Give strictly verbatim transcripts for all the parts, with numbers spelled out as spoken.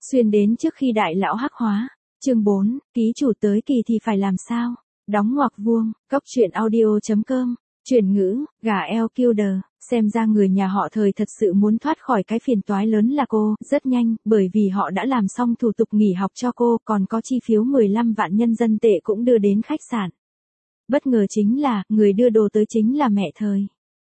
Xuyên đến trước khi đại lão hắc hóa. Chương bốn, ký chủ tới kỳ thì phải làm sao? Đóng ngoặc vuông, cốc truyện audio.com, chuyển ngữ, gà eo Kilder, xem ra người nhà họ Thời thật sự muốn thoát khỏi cái phiền toái lớn là cô, rất nhanh, bởi vì họ đã làm xong thủ tục nghỉ học cho cô, còn có chi phiếu mười lăm vạn nhân dân tệ cũng đưa đến khách sạn. Bất ngờ chính là, người đưa đồ tới chính là mẹ Thời.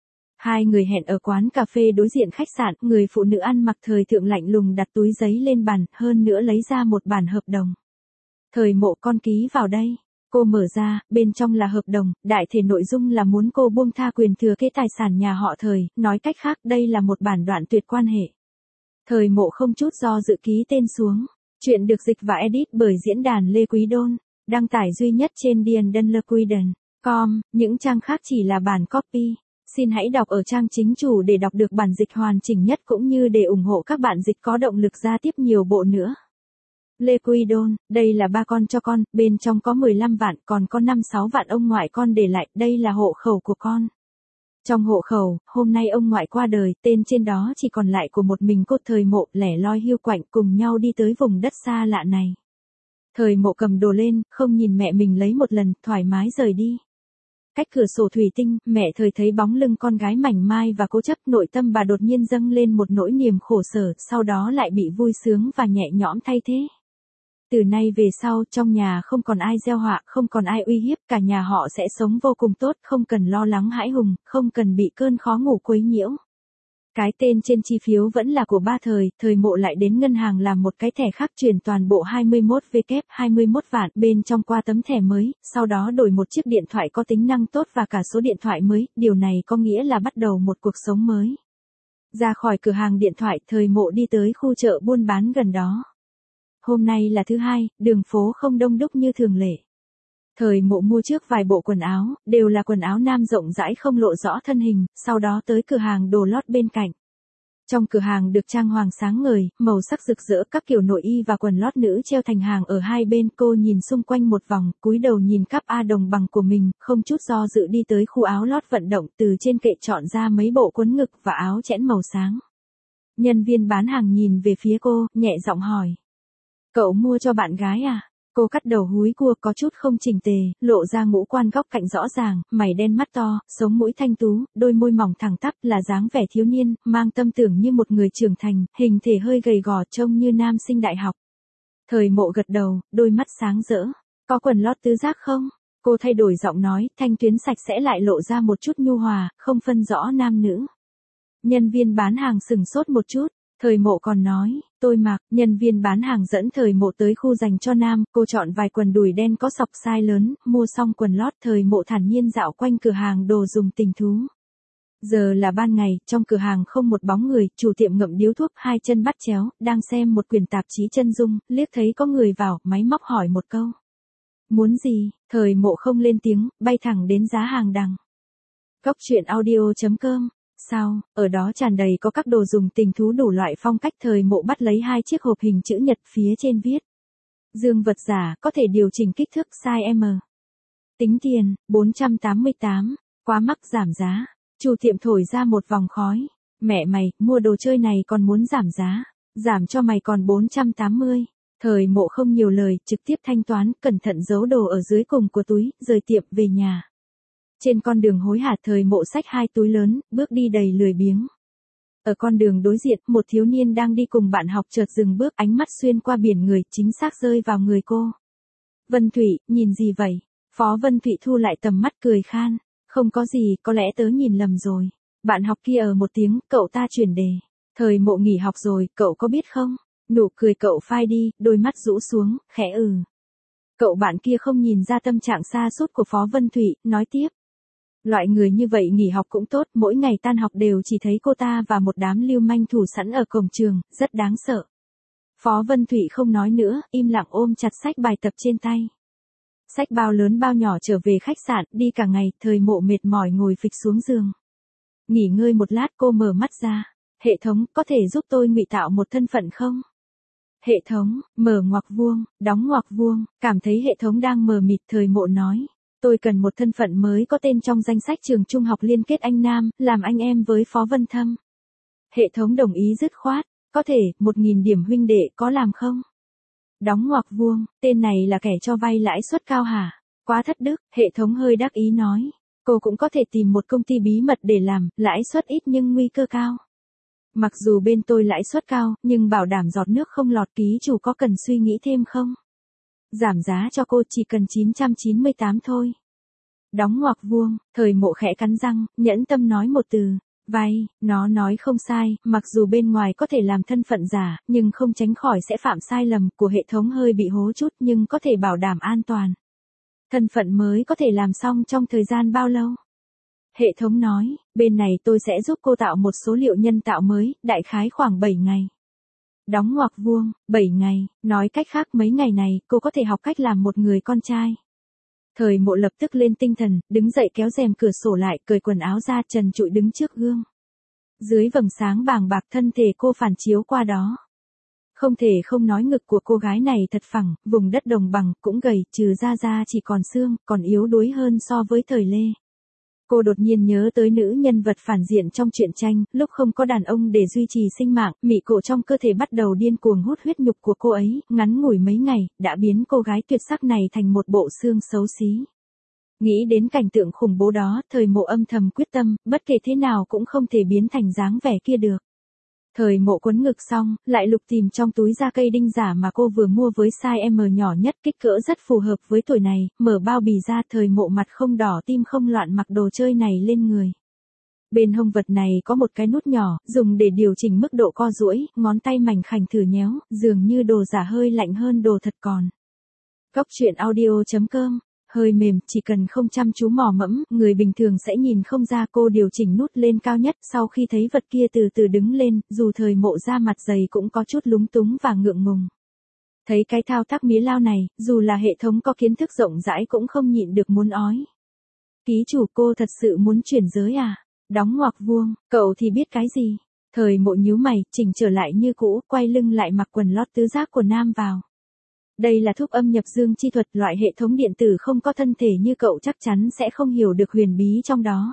Hai người hẹn ở quán cà phê đối diện khách sạn, người phụ nữ ăn mặc thời thượng lạnh lùng đặt túi giấy lên bàn, hơn nữa lấy ra một bản hợp đồng. Thời Mộ, con ký vào đây. Cô mở ra, bên trong là hợp đồng, đại thể nội dung là muốn cô buông tha quyền thừa kế tài sản nhà họ Thời, nói cách khác đây là một bản đoạn tuyệt quan hệ. Thời Mộ không chút do dự ký tên xuống. Chuyện được dịch và edit bởi diễn đàn Lê Quý Đôn, đăng tải duy nhất trên diendenlequiden chấm com, những trang khác chỉ là bản copy. Xin hãy đọc ở trang chính chủ để đọc được bản dịch hoàn chỉnh nhất cũng như để ủng hộ các bạn dịch có động lực ra tiếp nhiều bộ nữa. Lê Quý Đôn, đây là ba con cho con, bên trong có mười lăm vạn, còn có năm sáu vạn ông ngoại con để lại, đây là hộ khẩu của con. Trong hộ khẩu, hôm nay ông ngoại qua đời, tên trên đó chỉ còn lại của một mình cô. Thời Mộ lẻ loi hiu quạnh cùng nhau đi tới vùng đất xa lạ này. Thời Mộ cầm đồ lên, không nhìn mẹ mình lấy một lần, thoải mái rời đi. Cách cửa sổ thủy tinh, mẹ Thời thấy bóng lưng con gái mảnh mai và cố chấp, nội tâm bà đột nhiên dâng lên một nỗi niềm khổ sở, sau đó lại bị vui sướng và nhẹ nhõm thay thế. Từ nay về sau, trong nhà không còn ai gieo họa, không còn ai uy hiếp, cả nhà họ sẽ sống vô cùng tốt, không cần lo lắng hãi hùng, không cần bị cơn khó ngủ quấy nhiễu. Cái tên trên chi phiếu vẫn là của ba Thời, Thời Mộ lại đến ngân hàng làm một cái thẻ khác chuyển toàn bộ hai mươi mốt vạn, hai mươi mốt vạn bên trong qua tấm thẻ mới, sau đó đổi một chiếc điện thoại có tính năng tốt và cả số điện thoại mới, điều này có nghĩa là bắt đầu một cuộc sống mới. Ra khỏi cửa hàng điện thoại, Thời Mộ đi tới khu chợ buôn bán gần đó. Hôm nay là thứ hai, đường phố không đông đúc như thường lệ. Thời Mộ mua trước vài bộ quần áo, đều là quần áo nam rộng rãi không lộ rõ thân hình, sau đó tới cửa hàng đồ lót bên cạnh. Trong cửa hàng được trang hoàng sáng ngời, màu sắc rực rỡ, các kiểu nội y và quần lót nữ treo thành hàng ở hai bên. Cô nhìn xung quanh một vòng, cúi đầu nhìn cắp A đồng bằng của mình, không chút do dự đi tới khu áo lót vận động, từ trên kệ chọn ra mấy bộ quấn ngực và áo chẽn màu sáng. Nhân viên bán hàng nhìn về phía cô, nhẹ giọng hỏi. Cậu mua cho bạn gái à? Cô cắt đầu húi cua có chút không chỉnh tề, lộ ra ngũ quan góc cạnh rõ ràng, mày đen mắt to, sống mũi thanh tú, đôi môi mỏng thẳng tắp, là dáng vẻ thiếu niên, mang tâm tưởng như một người trưởng thành, hình thể hơi gầy gò trông như nam sinh đại học. Thời Mộ gật đầu, đôi mắt sáng rỡ. Có quần lót tứ giác không? Cô thay đổi giọng nói, thanh tuyến sạch sẽ lại lộ ra một chút nhu hòa, không phân rõ nam nữ. Nhân viên bán hàng sừng sốt một chút. Thời Mộ còn nói, tôi mặc. Nhân viên bán hàng dẫn Thời Mộ tới khu dành cho nam, cô chọn vài quần đùi đen có sọc size lớn, mua xong quần lót. Thời Mộ thản nhiên dạo quanh cửa hàng đồ dùng tình thú. Giờ là ban ngày, trong cửa hàng không một bóng người, chủ tiệm ngậm điếu thuốc, hai chân bắt chéo, đang xem một quyển tạp chí chân dung, liếc thấy có người vào, máy móc hỏi một câu. Muốn gì? Thời Mộ không lên tiếng, bay thẳng đến giá hàng đằng. Cốc truyện audio.com. Sao, ở đó tràn đầy có các đồ dùng tình thú đủ loại phong cách. Thời Mộ bắt lấy hai chiếc hộp hình chữ nhật, phía trên viết. Dương vật giả, có thể điều chỉnh kích thước size M. Tính tiền, bốn trăm tám mươi tám, quá mắc, giảm giá. Chủ tiệm thổi ra một vòng khói. Mẹ mày, mua đồ chơi này còn muốn giảm giá. Giảm cho mày còn bốn trăm tám mươi. Thời Mộ không nhiều lời, trực tiếp thanh toán, cẩn thận giấu đồ ở dưới cùng của túi, rời tiệm về nhà. Trên con đường hối hả, Thời Mộ xách hai túi lớn, bước đi đầy lười biếng. Ở con đường đối diện, một thiếu niên đang đi cùng bạn học chợt dừng bước, ánh mắt xuyên qua biển người, chính xác rơi vào người cô. Vân Thụy, nhìn gì vậy? Phó Vân Thụy thu lại tầm mắt cười khan. Không có gì, có lẽ tớ nhìn lầm rồi. Bạn học kia ở một tiếng, cậu ta chuyển đề. Thời Mộ nghỉ học rồi, cậu có biết không? Nụ cười cậu phai đi, đôi mắt rũ xuống, khẽ ừ. Cậu bạn kia không nhìn ra tâm trạng sa sút của Phó Vân Thụy, nói tiếp. Loại người như vậy nghỉ học cũng tốt, mỗi ngày tan học đều chỉ thấy cô ta và một đám lưu manh thủ sẵn ở cổng trường, rất đáng sợ. Phó Vân Thụy không nói nữa, im lặng ôm chặt sách bài tập trên tay. Sách bao lớn bao nhỏ trở về khách sạn, đi cả ngày. Thời Mộ mệt mỏi ngồi phịch xuống giường. Nghỉ ngơi một lát, cô mở mắt ra. Hệ thống, có thể giúp tôi ngụy tạo một thân phận không? Hệ thống, mở ngoặc vuông, đóng ngoặc vuông, cảm thấy hệ thống đang mờ mịt. Thời Mộ nói. Tôi cần một thân phận mới có tên trong danh sách trường trung học liên kết Anh Nam, làm anh em với Phó Vân Thâm. Hệ thống đồng ý dứt khoát. Có thể, một nghìn điểm huynh đệ có làm không? Đóng ngoặc vuông, tên này là kẻ cho vay lãi suất cao hả? Quá thất đức, hệ thống hơi đắc ý nói. Cô cũng có thể tìm một công ty bí mật để làm, lãi suất ít nhưng nguy cơ cao. Mặc dù bên tôi lãi suất cao, nhưng bảo đảm giọt nước không lọt, ký chủ có cần suy nghĩ thêm không? Giảm giá cho cô chỉ cần chín trăm chín mươi tám thôi. Đóng ngoặc vuông, thời mộ khẽ cắn răng, nhẫn tâm nói một từ. Vay, nó nói không sai, mặc dù bên ngoài có thể làm thân phận giả, nhưng không tránh khỏi sẽ phạm sai lầm của hệ thống hơi bị hố chút nhưng có thể bảo đảm an toàn. Thân phận mới có thể làm xong trong thời gian bao lâu? Hệ thống nói, bên này tôi sẽ giúp cô tạo một số liệu nhân tạo mới, đại khái khoảng bảy ngày. Đóng ngoặc vuông, bảy ngày, nói cách khác mấy ngày này cô có thể học cách làm một người con trai. Thời mộ lập tức lên tinh thần, đứng dậy kéo rèm cửa sổ lại, cởi quần áo ra, trần trụi đứng trước gương. Dưới vầng sáng bàng bạc thân thể cô phản chiếu qua đó. Không thể không nói ngực của cô gái này thật phẳng, vùng đất đồng bằng, cũng gầy, trừ da da chỉ còn xương, còn yếu đuối hơn so với thời Lê. Cô đột nhiên nhớ tới nữ nhân vật phản diện trong truyện tranh, lúc không có đàn ông để duy trì sinh mạng, mị cổ trong cơ thể bắt đầu điên cuồng hút huyết nhục của cô ấy, ngắn ngủi mấy ngày, đã biến cô gái tuyệt sắc này thành một bộ xương xấu xí. Nghĩ đến cảnh tượng khủng bố đó, thời mộ âm thầm quyết tâm, bất kể thế nào cũng không thể biến thành dáng vẻ kia được. Thời mộ quấn ngực xong, lại lục tìm trong túi ra cây đinh giả mà cô vừa mua với size M nhỏ nhất, kích cỡ rất phù hợp với tuổi này, mở bao bì ra, thời mộ mặt không đỏ tim không loạn mặc đồ chơi này lên người. Bên hông vật này có một cái nút nhỏ, dùng để điều chỉnh mức độ co duỗi, ngón tay mảnh khảnh thử nhéo, dường như đồ giả hơi lạnh hơn đồ thật còn. Góc truyện audio chấm com. Hơi mềm, chỉ cần không chăm chú mò mẫm, người bình thường sẽ nhìn không ra. Cô điều chỉnh nút lên cao nhất, sau khi thấy vật kia từ từ đứng lên, dù thời mộ da mặt dày cũng có chút lúng túng và ngượng ngùng. Thấy cái thao tác mía lao này, dù là hệ thống có kiến thức rộng rãi cũng không nhịn được muốn ói. Ký chủ, cô thật sự muốn chuyển giới à? Đóng ngoặc vuông, cậu thì biết cái gì? Thời mộ nhíu mày, chỉnh trở lại như cũ, quay lưng lại mặc quần lót tứ giác của nam vào. Đây là thúc âm nhập dương chi thuật, loại hệ thống điện tử không có thân thể như cậu chắc chắn sẽ không hiểu được huyền bí trong đó.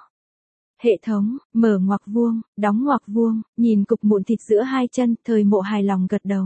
Hệ thống, mở ngoặc vuông, đóng ngoặc vuông, nhìn cục mụn thịt giữa hai chân, thời mộ hài lòng gật đầu.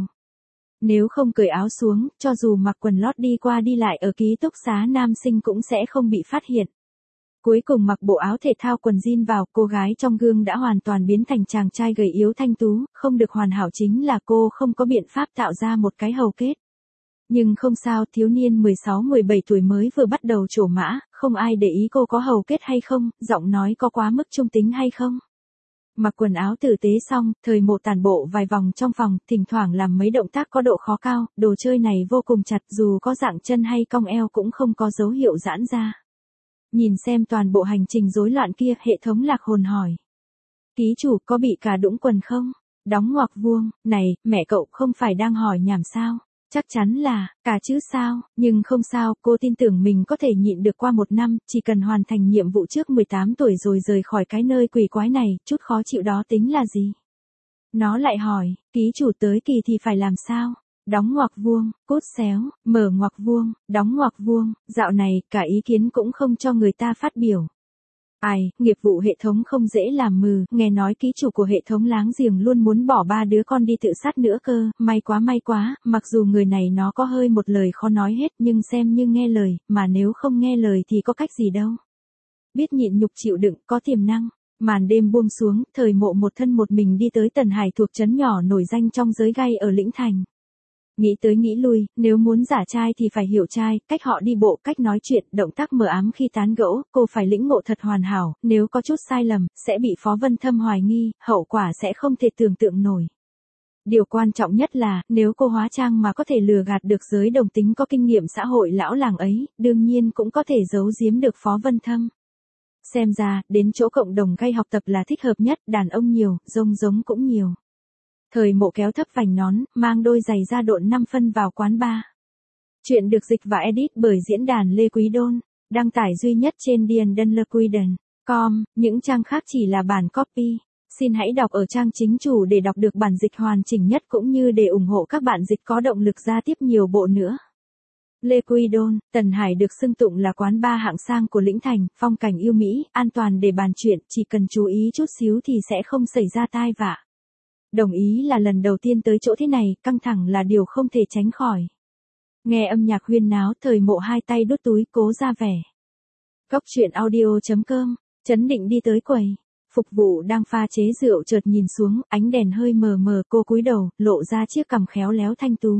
Nếu không cởi áo xuống, cho dù mặc quần lót đi qua đi lại ở ký túc xá nam sinh cũng sẽ không bị phát hiện. Cuối cùng mặc bộ áo thể thao quần jean vào, cô gái trong gương đã hoàn toàn biến thành chàng trai gầy yếu thanh tú, không được hoàn hảo chính là cô không có biện pháp tạo ra một cái hầu kết. Nhưng không sao, thiếu niên mười sáu mười bảy tuổi mới vừa bắt đầu trổ mã, không ai để ý cô có hầu kết hay không, giọng nói có quá mức trung tính hay không. Mặc quần áo tử tế xong, thời mộ tản bộ vài vòng trong phòng, thỉnh thoảng làm mấy động tác có độ khó cao, đồ chơi này vô cùng chặt, dù có dạng chân hay cong eo cũng không có dấu hiệu giãn ra. Nhìn xem toàn bộ hành trình rối loạn kia, hệ thống lạc hồn hỏi. Ký chủ, có bị cả đũng quần không? Đóng ngoặc vuông, này, mẹ cậu không phải đang hỏi nhảm sao? Chắc chắn là, cả chứ sao, nhưng không sao, cô tin tưởng mình có thể nhịn được qua một năm, chỉ cần hoàn thành nhiệm vụ trước mười tám tuổi rồi rời khỏi cái nơi quỷ quái này, chút khó chịu đó tính là gì? Nó lại hỏi, ký chủ tới kỳ thì phải làm sao? Đóng ngoặc vuông, cốt xéo, mở ngoặc vuông, đóng ngoặc vuông, dạo này, cả ý kiến cũng không cho người ta phát biểu. Ai, nghiệp vụ hệ thống không dễ làm mừ, nghe nói ký chủ của hệ thống láng giềng luôn muốn bỏ ba đứa con đi tự sát nữa cơ, may quá may quá, mặc dù người này nó có hơi một lời khó nói hết nhưng xem như nghe lời, mà nếu không nghe lời thì có cách gì đâu. Biết nhịn nhục chịu đựng, có tiềm năng. Màn đêm buông xuống, thời mộ một thân một mình đi tới Tần Hải thuộc trấn nhỏ nổi danh trong giới gay ở Lĩnh Thành. Nghĩ tới nghĩ lui, nếu muốn giả trai thì phải hiểu trai, cách họ đi bộ, cách nói chuyện, động tác mờ ám khi tán gẫu, cô phải lĩnh ngộ thật hoàn hảo, nếu có chút sai lầm, sẽ bị Phó Vân Thâm hoài nghi, hậu quả sẽ không thể tưởng tượng nổi. Điều quan trọng nhất là, nếu cô hóa trang mà có thể lừa gạt được giới đồng tính có kinh nghiệm xã hội lão làng ấy, đương nhiên cũng có thể giấu giếm được Phó Vân Thâm. Xem ra, đến chỗ cộng đồng gay học tập là thích hợp nhất, đàn ông nhiều, rông giống cũng nhiều. Thời mộ kéo thấp vành nón, mang đôi giày da độn năm phân vào quán bar. Chuyện được dịch và edit bởi diễn đàn Lê Quý Đôn, đăng tải duy nhất trên điền đơn lê quy đần chấm com, những trang khác chỉ là bản copy. Xin hãy đọc ở trang chính chủ để đọc được bản dịch hoàn chỉnh nhất cũng như để ủng hộ các bạn dịch có động lực ra tiếp nhiều bộ nữa. Lê Quý Đôn, Tần Hải được xưng tụng là quán bar hạng sang của Lĩnh Thành, phong cảnh yêu mỹ, an toàn để bàn chuyện, chỉ cần chú ý chút xíu thì sẽ không xảy ra tai vạ. Đồng ý là lần đầu tiên tới chỗ thế này, căng thẳng là điều không thể tránh khỏi. Nghe âm nhạc huyên náo, Thời Mộ hai tay đút túi cố ra vẻ. Cốc truyện audio chấm com, chấn định đi tới quầy. Phục vụ đang pha chế rượu chợt nhìn xuống, ánh đèn hơi mờ mờ, cô cúi đầu, lộ ra chiếc cằm khéo léo thanh tú.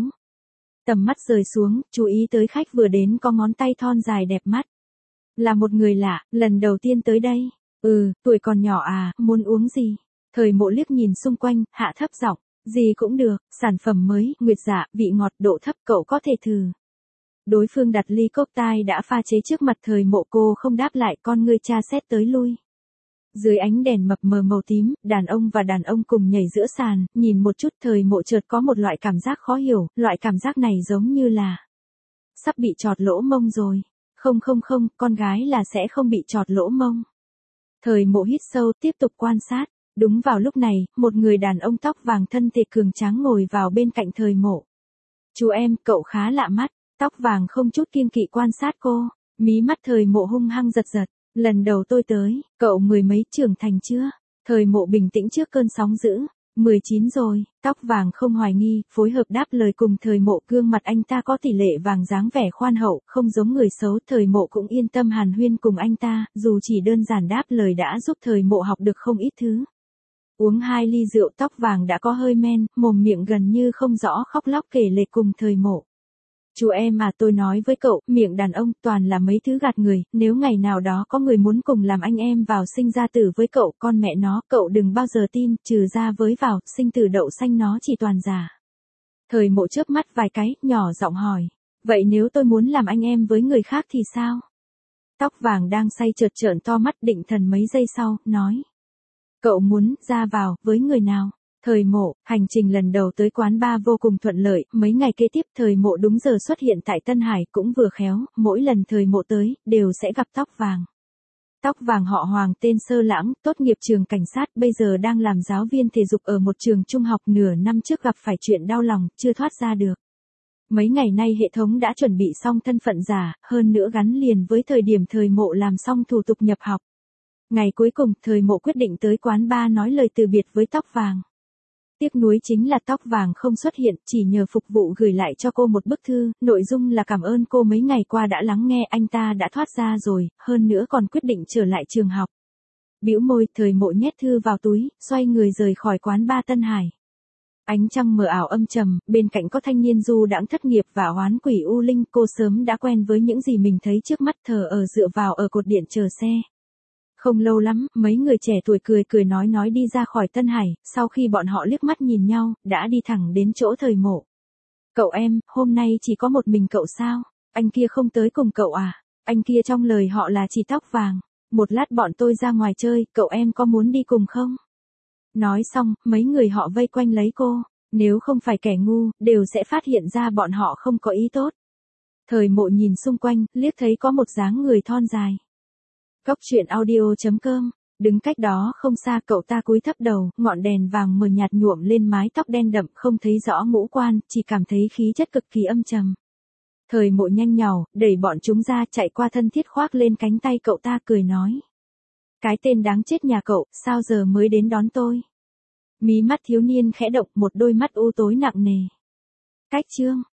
Tầm mắt rời xuống, chú ý tới khách vừa đến có ngón tay thon dài đẹp mắt. Là một người lạ, lần đầu tiên tới đây. Ừ, tuổi còn nhỏ à, muốn uống gì? Thời Mộ liếc nhìn xung quanh, hạ thấp giọng, gì cũng được, sản phẩm mới, nguyệt dạ, vị ngọt độ thấp cậu có thể thử. Đối phương đặt ly cocktail đã pha chế trước mặt Thời Mộ, cô không đáp lại, con ngươi tra xét tới lui. Dưới ánh đèn mập mờ màu tím, đàn ông và đàn ông cùng nhảy giữa sàn, nhìn một chút Thời Mộ chợt có một loại cảm giác khó hiểu, loại cảm giác này giống như là sắp bị chọt lỗ mông rồi. Không không không, con gái là sẽ không bị chọt lỗ mông. Thời Mộ hít sâu, tiếp tục quan sát. Đúng vào lúc này, một người đàn ông tóc vàng thân thể cường tráng ngồi vào bên cạnh Thời Mộ. Chú em, cậu khá lạ mắt. Tóc vàng không chút kiêng kỵ quan sát cô. Mí mắt Thời Mộ hung hăng giật giật. Lần đầu tôi tới, cậu mười mấy, trưởng thành chưa? Thời Mộ bình tĩnh trước cơn sóng dữ. mười chín rồi, tóc vàng không hoài nghi, phối hợp đáp lời cùng Thời Mộ. Gương mặt anh ta có tỷ lệ vàng dáng vẻ khoan hậu, không giống người xấu. Thời Mộ cũng yên tâm hàn huyên cùng anh ta, dù chỉ đơn giản đáp lời đã giúp Thời Mộ học được không ít thứ. Uống hai ly rượu, tóc vàng đã có hơi men, mồm miệng gần như không rõ khóc lóc kể lể cùng Thời Mộ. Chú em à, tôi nói với cậu, miệng đàn ông toàn là mấy thứ gạt người, nếu ngày nào đó có người muốn cùng làm anh em vào sinh ra tử với cậu, con mẹ nó, cậu đừng bao giờ tin, trừ ra với vào, sinh tử đậu xanh nó chỉ toàn giả. Thời Mộ chớp mắt vài cái, nhỏ giọng hỏi, vậy nếu tôi muốn làm anh em với người khác thì sao? Tóc vàng đang say chợt trợn to mắt, định thần mấy giây sau, nói. Cậu muốn ra vào với người nào? Thời Mộ, hành trình lần đầu tới quán bar vô cùng thuận lợi, mấy ngày kế tiếp Thời Mộ đúng giờ xuất hiện tại Tân Hải, cũng vừa khéo, mỗi lần Thời Mộ tới, đều sẽ gặp tóc vàng. Tóc vàng họ Hoàng, tên Sơ Lãng, tốt nghiệp trường cảnh sát, bây giờ đang làm giáo viên thể dục ở một trường trung học, nửa năm trước gặp phải chuyện đau lòng, chưa thoát ra được. Mấy ngày nay hệ thống đã chuẩn bị xong thân phận giả, hơn nữa gắn liền với thời điểm Thời Mộ làm xong thủ tục nhập học. Ngày cuối cùng, Thời Mộ quyết định tới quán bar nói lời từ biệt với tóc vàng. Tiếc nuối chính là tóc vàng không xuất hiện, chỉ nhờ phục vụ gửi lại cho cô một bức thư, nội dung là cảm ơn cô mấy ngày qua đã lắng nghe, anh ta đã thoát ra rồi, hơn nữa còn quyết định trở lại trường học. Bĩu môi, Thời Mộ nhét thư vào túi, xoay người rời khỏi quán bar Tân Hải. Ánh trăng mờ ảo âm trầm, bên cạnh có thanh niên du đãng thất nghiệp và oán quỷ u linh, cô sớm đã quen với những gì mình thấy trước mắt, thờ ở dựa vào ở cột điện chờ xe. Không lâu lắm, mấy người trẻ tuổi cười cười nói nói đi ra khỏi Tân Hải, sau khi bọn họ liếc mắt nhìn nhau, đã đi thẳng đến chỗ Thời Mộ. Cậu em, hôm nay chỉ có một mình cậu sao? Anh kia không tới cùng cậu à? Anh kia trong lời họ là chỉ tóc vàng. Một lát bọn tôi ra ngoài chơi, cậu em có muốn đi cùng không? Nói xong, mấy người họ vây quanh lấy cô. Nếu không phải kẻ ngu, đều sẽ phát hiện ra bọn họ không có ý tốt. Thời Mộ nhìn xung quanh, liếc thấy có một dáng người thon dài. Cốc truyện audio chấm com, đứng cách đó không xa, cậu ta cúi thấp đầu, ngọn đèn vàng mờ nhạt nhuộm lên mái tóc đen đậm, không thấy rõ ngũ quan, chỉ cảm thấy khí chất cực kỳ âm trầm. Thời Mộ nhanh nhảu, đẩy bọn chúng ra, chạy qua thân thiết khoác lên cánh tay cậu ta, cười nói. Cái tên đáng chết nhà cậu, sao giờ mới đến đón tôi? Mí mắt thiếu niên khẽ động, một đôi mắt u tối nặng nề. Cách chương.